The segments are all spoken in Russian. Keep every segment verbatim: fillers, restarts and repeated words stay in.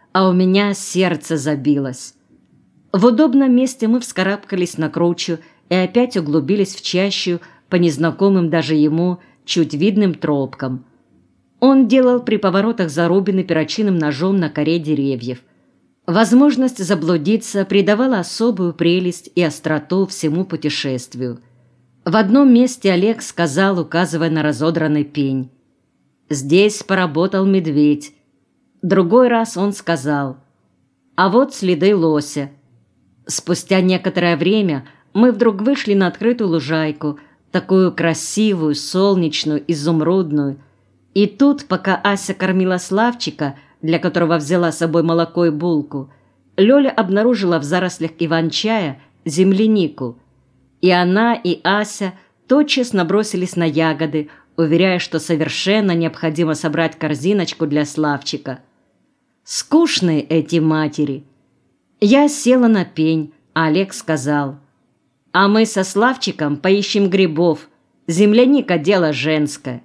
а у меня сердце забилось. В удобном месте мы вскарабкались на кручу и опять углубились в чащу по незнакомым даже ему чуть видным тропкам. Он делал при поворотах зарубины перочинным ножом на коре деревьев. Возможность заблудиться придавала особую прелесть и остроту всему путешествию. В одном месте Олег сказал, указывая на разодранный пень: «Здесь поработал медведь». Другой раз он сказал: «А вот следы лося». Спустя некоторое время мы вдруг вышли на открытую лужайку, такую красивую, солнечную, изумрудную. И тут, пока Ася кормила Славчика, для которого взяла с собой молоко и булку, Лёля обнаружила в зарослях иван-чая землянику. И она, и Ася тотчас набросились на ягоды, уверяя, что совершенно необходимо собрать корзиночку для Славчика. Скучные эти матери. Я села на пень, а Олег сказал: «А мы со Славчиком поищем грибов. Земляника – дело женское».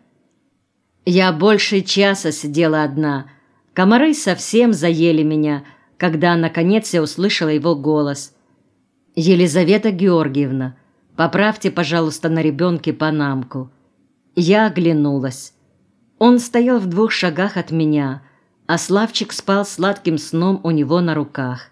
Я больше часа сидела одна. Комары совсем заели меня, когда, наконец, я услышала его голос: «Елизавета Георгиевна, поправьте, пожалуйста, на ребенке панамку». Я оглянулась. Он стоял в двух шагах от меня, а Славчик спал сладким сном у него на руках.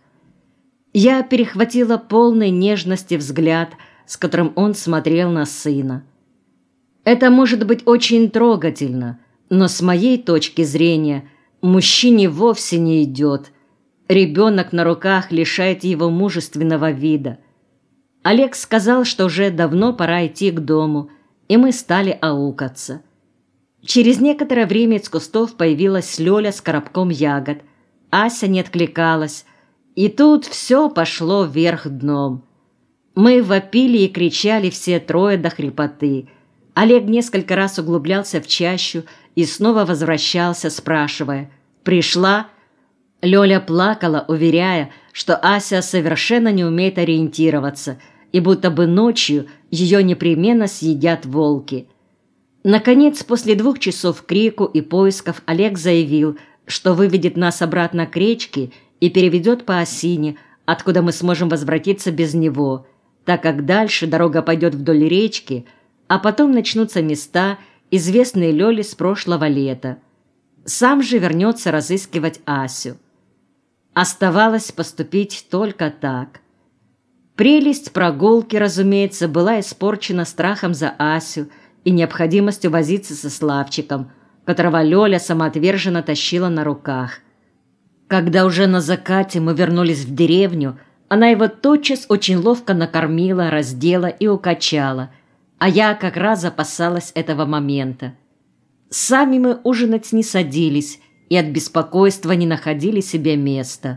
Я перехватила полный нежности взгляд, с которым он смотрел на сына. Это может быть очень трогательно, но с моей точки зрения мужчине вовсе не идет. Ребенок на руках лишает его мужественного вида. Олег сказал, что уже давно пора идти к дому, и мы стали аукаться. Через некоторое время из кустов появилась Лёля с коробком ягод. Ася не откликалась, и тут все пошло вверх дном. Мы вопили и кричали все трое до хрипоты. Олег несколько раз углублялся в чащу и снова возвращался, спрашивая: «Пришла?» Лёля плакала, уверяя, что Ася совершенно не умеет ориентироваться, и будто бы ночью ее непременно съедят волки. Наконец, после двух часов крику и поисков, Олег заявил, что выведет нас обратно к речке и переведет по осине, откуда мы сможем возвратиться без него, так как дальше дорога пойдет вдоль речки, а потом начнутся места, известные Лёле с прошлого лета. Сам же вернется разыскивать Асю. Оставалось поступить только так. Прелесть прогулки, разумеется, была испорчена страхом за Асю и необходимостью возиться со Славчиком, которого Лёля самоотверженно тащила на руках. Когда уже на закате мы вернулись в деревню, она его тотчас очень ловко накормила, раздела и укачала, а я как раз опасалась этого момента. Сами мы ужинать не садились и от беспокойства не находили себе места.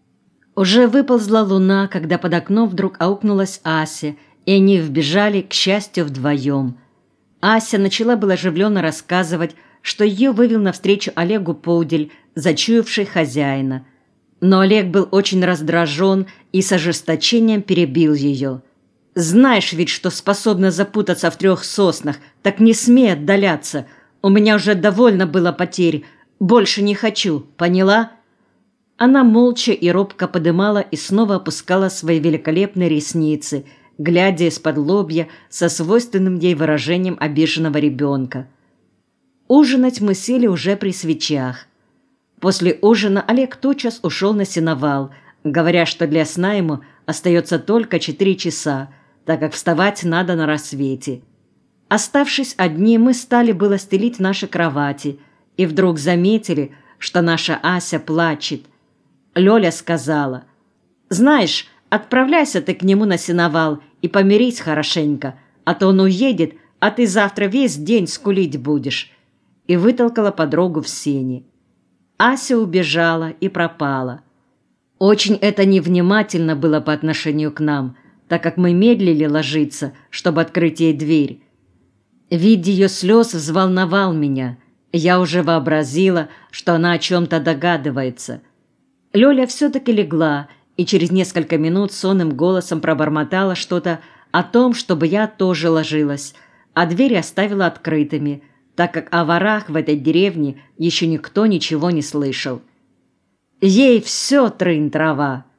Уже выползла луна, когда под окном вдруг аукнулась Ася, и они вбежали, к счастью, вдвоем. Ася начала было оживленно рассказывать, что ее вывел навстречу Олегу пудель, зачуявший хозяина. Но Олег был очень раздражен и с ожесточением перебил ее. «Знаешь ведь, что способна запутаться в трех соснах, так не смей отдаляться. У меня уже довольно было потерь, больше не хочу, поняла?» Она молча и робко подымала и снова опускала свои великолепные ресницы, глядя из-под лобья со свойственным ей выражением обиженного ребенка. Ужинать мы сели уже при свечах. После ужина Олег тотчас ушел на сеновал, говоря, что для сна ему остается только четыре часа, так как вставать надо на рассвете. Оставшись одни, мы стали было стелить наши кровати, и вдруг заметили, что наша Ася плачет. Лёля сказала: «Знаешь, отправляйся ты к нему на сеновал и помирись хорошенько, а то он уедет, а ты завтра весь день скулить будешь», и вытолкала подругу в сени. Ася убежала и пропала. Очень это невнимательно было по отношению к нам, так как мы медлили ложиться, чтобы открыть ей дверь. Вид ее слез взволновал меня. Я уже вообразила, что она о чем-то догадывается. Лёля все-таки легла и через несколько минут сонным голосом пробормотала что-то о том, чтобы я тоже ложилась, а двери оставила открытыми, так как о ворах в этой деревне еще никто ничего не слышал. Ей все трынь-трава.